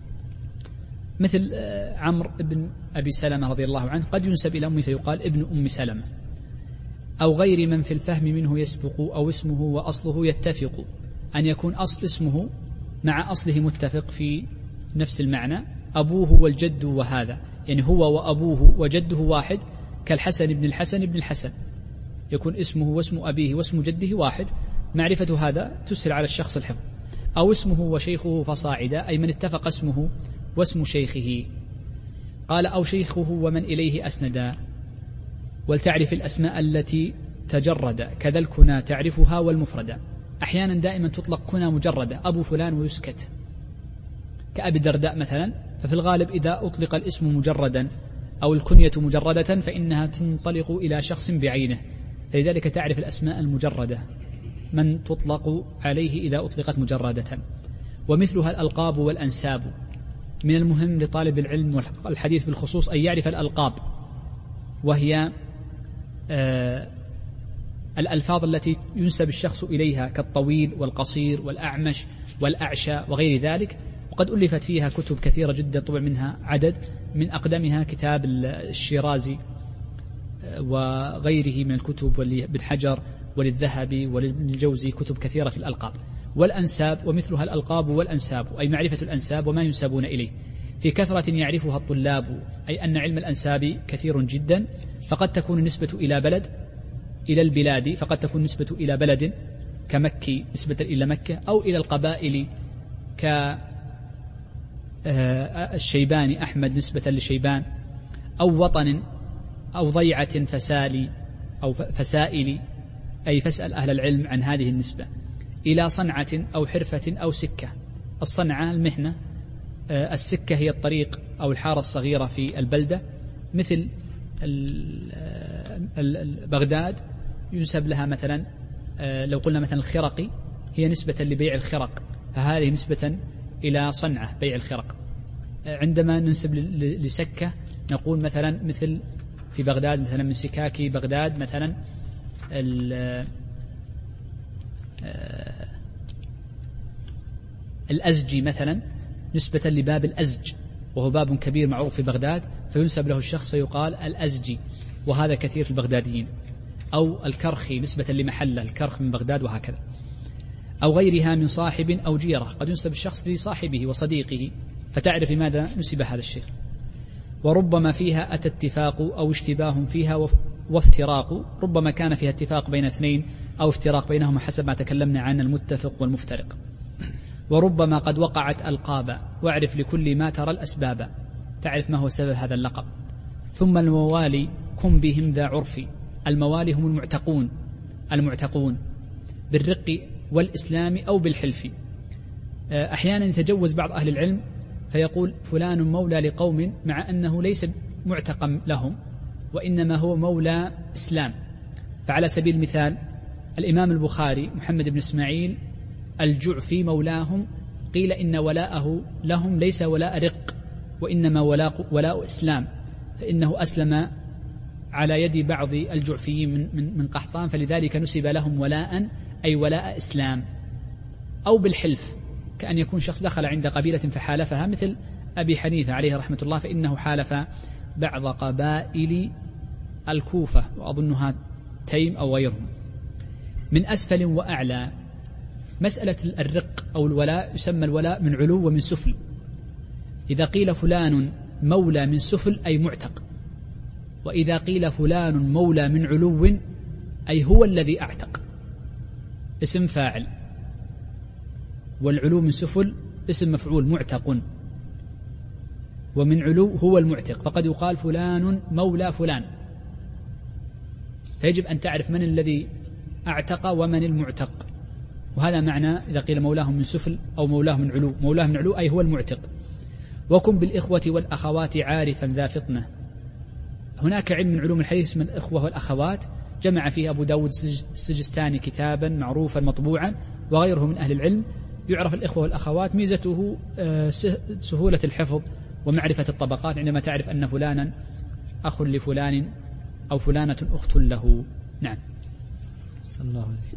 مثل عمرو بن أبي سلمة رضي الله عنه قد ينسب إلى أمه فيقال ابن أم سلمة. أو غير من في الفهم منه يسبق، أو اسمه وأصله يتفق، أن يكون أصل اسمه مع أصله متفق في نفس المعنى. أبوه والجد وهذا، يعني هو وأبوه وجده واحد، كالحسن بن الحسن بن الحسن، يكون اسمه واسم أبيه واسم جده واحد. معرفة هذا تسهل على الشخص الحفظ. أو اسمه وشيخه فصاعدا، أي من اتفق اسمه واسم شيخه. قال: أو شيخه ومن إليه أسندا. ولتعرف الأسماء التي تجرد، كذا الكنى تعرفها والمفردة. أحيانا دائما تطلق كنى مجردة، أبو فلان ويسكت، كأبي الدرداء مثلا. ففي الغالب إذا أطلق الاسم مجردا أو الكنية مجردة فإنها تنطلق إلى شخص بعينه، فلذلك تعرف الأسماء المجردة من تطلق عليه إذا أطلقت مجردة. ومثلها الألقاب والأنساب. من المهم لطالب العلم والحديث بالخصوص أن يعرف الألقاب، وهي الألفاظ التي ينسب الشخص إليها، كالطويل والقصير والأعمش والأعشى وغير ذلك. وقد ألفت فيها كتب كثيرة جدا، طبع منها عدد، من أقدمها كتاب الشيرازي وغيره من الكتب، ولابن حجر وللذهبي وللجوزي كتب كثيرة في الألقاب والأنساب. ومثلها الألقاب والأنساب، أي معرفة الأنساب وما ينسبون إليه، في كثرة يعرفها الطلاب، أي أن علم الأنساب كثير جدا. فقد تكون النسبة إلى بلد، إلى البلاد، فقد تكون نسبة إلى بلد كمكي نسبة إلى مكة، أو إلى القبائل كالشيباني أحمد نسبة لشيبان، أو وطن، أو ضيعة فسالي أو فسائل، أي فاسأل أهل العلم عن هذه النسبة. إلى صنعة أو حرفة أو سكة. الصنعة المهنة، السكة هي الطريق أو الحارة الصغيرة في البلدة، مثل بغداد ينسب لها مثلا، لو قلنا مثلا الخرقي هي نسبة لبيع الخرق، فهذه نسبة إلى صنعة بيع الخرق. عندما ننسب لسكة نقول مثلا مثل في بغداد مثلا من سكاكي بغداد مثلا الأزجي مثلا نسبة لباب الأزج، وهو باب كبير معروف في بغداد، فينسب له الشخص فيقال الأزجي، وهذا كثير في البغداديين. أو الكرخي نسبة لمحله، الكرخ من بغداد، وهكذا. أو غيرها من صاحب أو جيرة، قد ينسب الشخص لصاحبه وصديقه، فتعرف لماذا نسب هذا الشيء. وربما فيها أتى اتفاق أو اشتباه فيها وافتراق، ربما كان فيها اتفاق بين اثنين أو افتراق بينهما حسب ما تكلمنا عن المتفق والمفترق. وربما قد وقعت ألقابا، واعرف لكل ما ترى الأسباب، تعرف ما هو سبب هذا اللقب. ثم الموالي كن بهم ذا عرف، الموالي هم المعتقون بالرق والإسلام أو بالحلف. أحيانا يتجوز بعض أهل العلم فيقول فلان مولى لقوم مع أنه ليس معتقا لهم وإنما هو مولى إسلام. فعلى سبيل المثال الإمام البخاري محمد بن إسماعيل الجعفي مولاهم، قيل إن ولاءه لهم ليس ولاء رق وإنما ولاء إسلام، فإنه أسلم على يد بعض الجعفيين من قحطان، فلذلك نسب لهم ولاء أي ولاء إسلام. أو بالحلف، كأن يكون شخص دخل عند قبيلة فحالفها، مثل أبي حنيفة عليه رحمة الله فإنه حالف بعض قبائل الكوفة وأظنها تيم أو غيرهم. من أسفل وأعلى، مسألة الرق أو الولاء يسمى الولاء من علو ومن سفل. إذا قيل فلان مولى من سفل أي معتق، وإذا قيل فلان مولى من علو أي هو الذي أعتق، اسم فاعل، والعلو من سفل اسم مفعول معتق، ومن علو هو المعتق، فقد يقال فلان مولى فلان، فيجب أن تعرف من الذي أعتق ومن المعتق. وهذا معنى إذا قيل مولاه من سفل أو مولاه من علو. مولاه من علو أي هو المعتق. وكن بالإخوة والأخوات عارفا ذا فطنة. هناك علم من علوم الحديث اسمه الإخوة والأخوات، جمع فيه أبو داود السجستاني كتابا معروفا مطبوعا وغيره من أهل العلم. يعرف الإخوة والأخوات ميزته سهولة الحفظ ومعرفة الطبقات، عندما تعرف أن فلانا أخ لفلان أو فلانة أخت له. نعم. صلى الله عليه.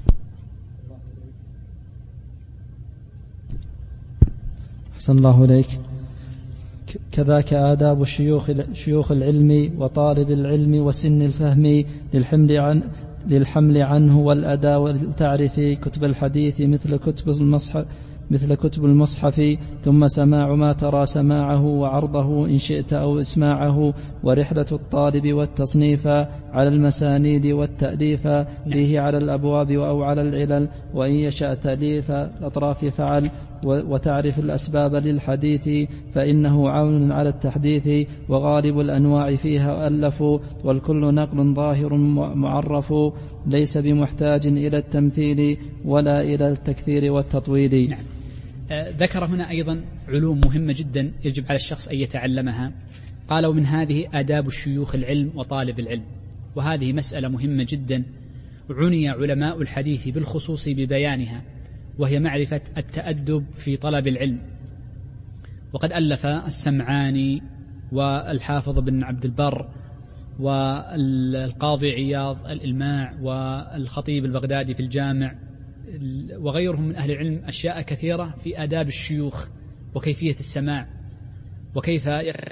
أحسن الله إليك. كذاك آداب شيوخ العلم وطالب العلم وسن الفهم للحمل عنه والأداء والتعريف كتب الحديث مثل كتب المصحف، ثم سماع ما ترى سماعه وعرضه إن شئت أو إسماعه، ورحلة الطالب والتصنيف على المسانيد والتأليف فيه على الأبواب أو على العلل، وإن يشاء تأليف الأطراف فعل، وتعرف الأسباب للحديث فإنه عون على التحديث، وغالب الأنواع فيها ألفوا، والكل نقل ظاهر معرف، ليس بمحتاج إلى التمثيل ولا إلى التكثير والتطويل. نعم. ذكر هنا أيضا علوم مهمة جدا يجب على الشخص أن يتعلمها. قال ومن هذه آداب الشيوخ العلم وطالب العلم، وهذه مسألة مهمة جدا عني علماء الحديث بالخصوص ببيانها، وهي معرفة التأدب في طلب العلم. وقد ألف السمعاني والحافظ بن عبد البر والقاضي عياض الإلماع والخطيب البغدادي في الجامع وغيرهم من أهل العلم أشياء كثيرة في آداب الشيوخ وكيفية السماع، وكيف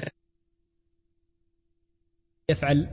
يفعل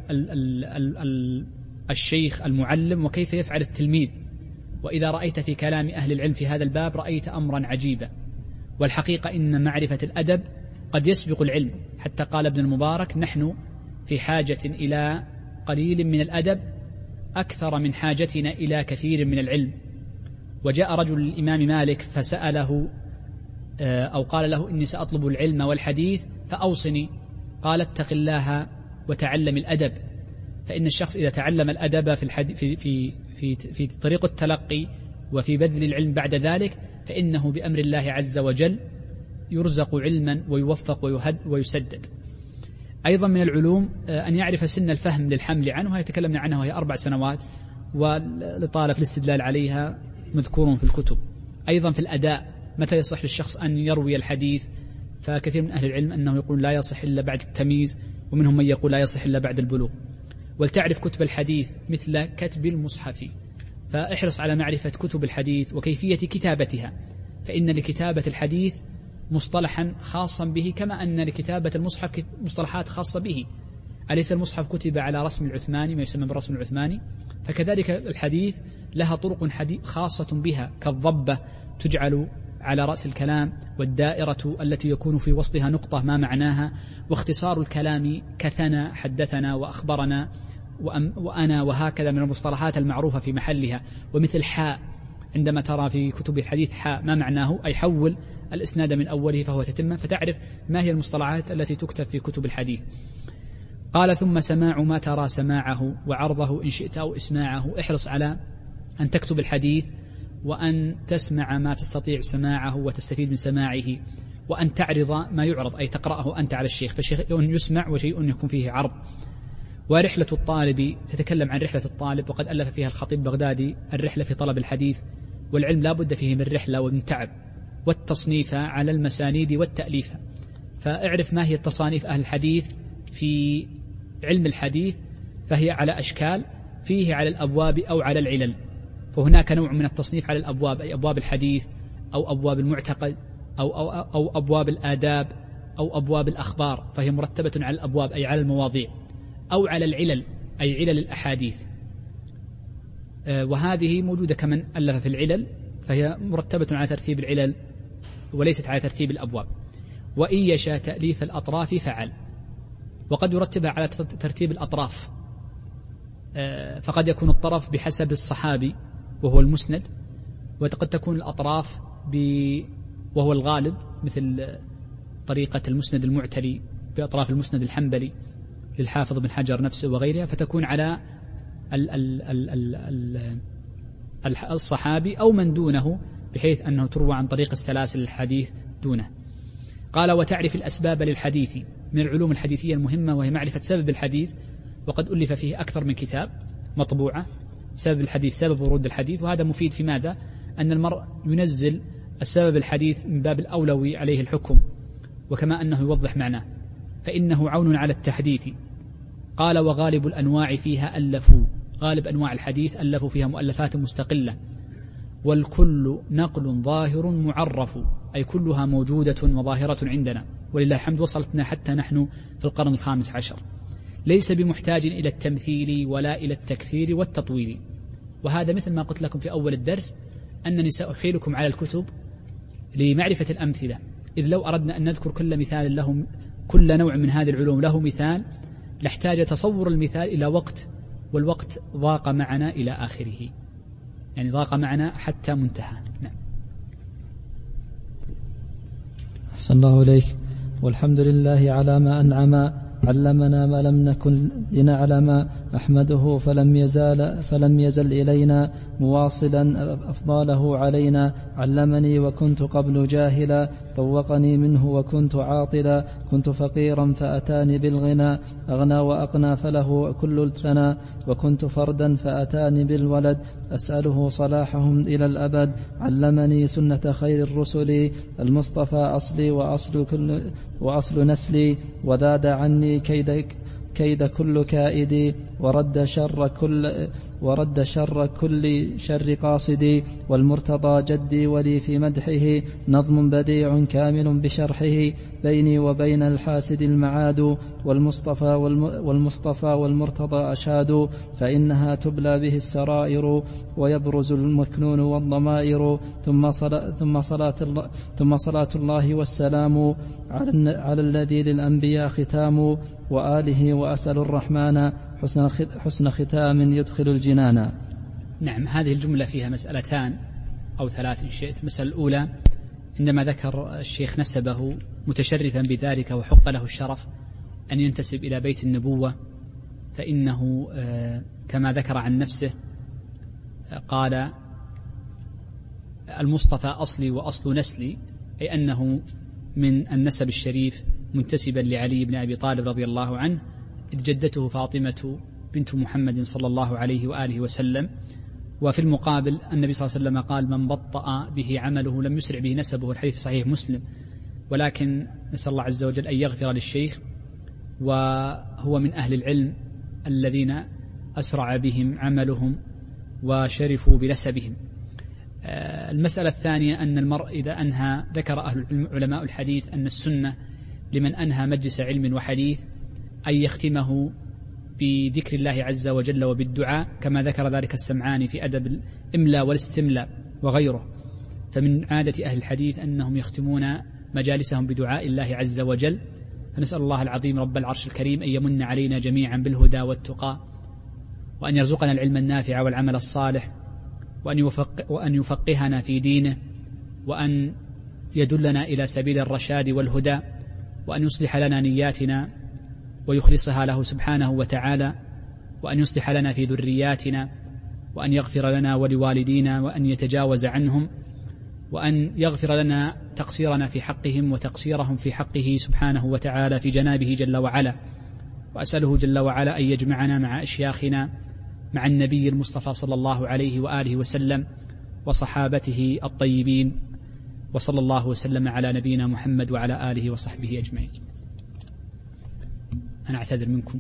الشيخ المعلم وكيف يفعل التلميذ. وإذا رأيت في كلام أهل العلم في هذا الباب رأيت أمرا عجيبا. والحقيقة إن معرفة الأدب قد يسبق العلم، حتى قال ابن المبارك نحن في حاجة إلى قليل من الأدب أكثر من حاجتنا إلى كثير من العلم. وجاء رجل للإمام مالك فسأله أو قال له إني سأطلب العلم والحديث فأوصني. قال اتق الله وتعلم الأدب، فإن الشخص إذا تعلم الأدب في طريق التلقي وفي بذل العلم بعد ذلك فإنه بأمر الله عز وجل يرزق علما ويوفق ويسدد. أيضا من العلوم أن يعرف سن الفهم للحمل عنه، يتكلمنا عنها وهي 4 سنوات، ولطالب الاستدلال عليها مذكور في الكتب. أيضا في الأداء متى يصح للشخص أن يروي الحديث، فكثير من أهل العلم أنه يقول لا يصح إلا بعد التمييز، ومنهم من يقول لا يصح إلا بعد البلوغ. ولتعرف كتب الحديث مثل كتب المصحف، فاحرص على معرفة كتب الحديث وكيفية كتابتها، فإن لكتابة الحديث مصطلحا خاصا به كما أن لكتابة المصحف مصطلحات خاصة به. أليس المصحف كتب على رسم العثماني ما يسمى بالرسم العثماني؟ فكذلك الحديث لها طرق خاصة بها، كالضبة تجعل على رأس الكلام، والدائرة التي يكون في وسطها نقطة ما معناها، واختصار الكلام كثنا حدثنا وأخبرنا وأنا، وهكذا من المصطلحات المعروفة في محلها. ومثل حاء، عندما ترى في كتب الحديث حاء ما معناه؟ أي حول الإسناد من أوله فهو تتمة، فتعرف ما هي المصطلحات التي تكتب في كتب الحديث. قال ثم سماع ما ترى سماعه وعرضه إن شئت أو إسماعه. احرص على أن تكتب الحديث وأن تسمع ما تستطيع سماعه وتستفيد من سماعه، وأن تعرض ما يعرض أي تقرأه أنت على الشيخ، فشيء يسمع وشيء يكون فيه عرض. ورحلة الطالب تتكلم عن رحلة الطالب، وقد ألف فيها الخطيب بغدادي الرحلة في طلب الحديث، والعلم لا بد فيه من رحلة ومن تعب، والتصنيف على المسانيد والتأليف. فاعرف ما هي التصانيف أهل الحديث في علم الحديث، فهي على أشكال، فيه على الأبواب أو على العلل. فهناك نوع من التصنيف على الأبواب أي أبواب الحديث أو أبواب المعتقد أو أبواب الآداب أو أبواب الأخبار، فهي مرتبة على الأبواب أي على المواضيع، أو على العلل أي علل الأحاديث، وهذه موجودة كمن ألف في العلل، فهي مرتبة على ترتيب العلل وليست على ترتيب الأبواب. وإن يشاء تأليف الأطراف فعل، وقد يرتبها على ترتيب الأطراف، فقد يكون الطرف بحسب الصحابي وهو المسند، وقد تكون الأطراف وهو الغالب، مثل طريقة المسند المعتلي بأطراف المسند الحنبلي للحافظ بن حجر نفسه وغيرها، فتكون على الصحابي أو من دونه، بحيث أنه تروى عن طريق السلاسل الحديث دونه. قال وتعرف الأسباب للحديث، من العلوم الحديثية المهمة وهي معرفة سبب الحديث، وقد ألف فيه أكثر من كتاب مطبوعة، سبب الحديث، سبب ورود الحديث. وهذا مفيد في ماذا؟ أن المرء ينزل السبب الحديث من باب الأولوي عليه الحكم، وكما أنه يوضح معناه، فإنه عون على التحديث. قال وغالب الأنواع فيها ألفوا، غالب أنواع الحديث ألفوا فيها مؤلفات مستقلة، والكل نقل ظاهر معرف، أي كلها موجودة وظاهرة عندنا ولله الحمد، وصلتنا حتى نحن في القرن ال15. ليس بمحتاج إلى التمثيل ولا إلى التكثير والتطويل. وهذا مثل ما قلت لكم في أول الدرس أنني سأحيلكم على الكتب لمعرفة الأمثلة، إذ لو أردنا أن نذكر كل مثال له، كل نوع من هذه العلوم له مثال، لاحتاج تصور المثال إلى وقت، والوقت ضاق معنا إلى آخره، يعني ضاق معنا حتى منتهى. نعم. أحسن الله إليك. والحمد لله على ما أنعم، علمنا ما لم نكن لنعلم، أحمده فلم يزل إلينا مواصلا أفضاله علينا، علمني وكنت قبل جاهلا، طوقني منه وكنت عاطلا، كنت فقيرا فأتاني بالغنى، أغنى وأقنى فله كل الثنى، وكنت فردا فأتاني بالولد، أسأله صلاحهم إلى الأبد، علمني سنة خير الرسل، المصطفى أصلي وأصل نسلي، وذاد عني كيد كل كائد، ورد شر كل شر قاصد، والمرتضى جدي ولي في مدحه، نظم بديع كامل بشرحه، بيني وبين الحاسد المعاد، والمصطفى والمرتضى أشاد، فإنها تبلى به السرائر، ويبرز المكنون والضمائر، ثم صلاة الله والسلام على الذي للأنبياء ختام، وآله، وأسأل الرحمن حسن ختام يدخل الجنان. نعم. هذه الجملة فيها مسألتان أو ثلاث إن شئت. المسألة الأولى عندما ذكر الشيخ نسبه متشرفا بذلك وحق له الشرف أن ينتسب إلى بيت النبوة، فإنه كما ذكر عن نفسه قال المصطفى أصلي وأصل نسلي، أي أنه من النسب الشريف منتسبا لعلي بن أبي طالب رضي الله عنه، إذ جدته فاطمة بنت محمد صلى الله عليه وآله وسلم. وفي المقابل النبي صلى الله عليه وسلم قال من بطأ به عمله لم يسرع به نسبه، الحديث صحيح مسلم. ولكن نسأل الله عز وجل أن يغفر للشيخ، وهو من أهل العلم الذين أسرع بهم عملهم وشرفوا بنسبهم. المسألة الثانية أن المرء إذا أنهى، ذكر علماء الحديث أن السنة لمن أنهى مجلس علم وحديث أن يختمه بذكر الله عز وجل وبالدعاء، كما ذكر ذلك السمعاني في أدب الإملاء والاستملاء وغيره. فمن عادة أهل الحديث أنهم يختمون مجالسهم بدعاء الله عز وجل. فنسأل الله العظيم رب العرش الكريم أن يمن علينا جميعا بالهدى والتقى، وأن يرزقنا العلم النافع والعمل الصالح، وأن يفقهنا في دينه، وأن يدلنا إلى سبيل الرشاد والهدى، وأن يصلح لنا نياتنا، ويخلصها له سبحانه وتعالى، وأن يصلح لنا في ذرياتنا، وأن يغفر لنا ولوالدينا، وأن يتجاوز عنهم، وأن يغفر لنا تقصيرنا في حقهم وتقصيرهم في حقه سبحانه وتعالى في جنابه جل وعلا. وأسأله جل وعلا أن يجمعنا مع أشياخنا مع النبي المصطفى صلى الله عليه وآله وسلم وصحابته الطيبين، وصلى الله وسلم على نبينا محمد وعلى آله وصحبه أجمعين. أنا أعتذر منكم.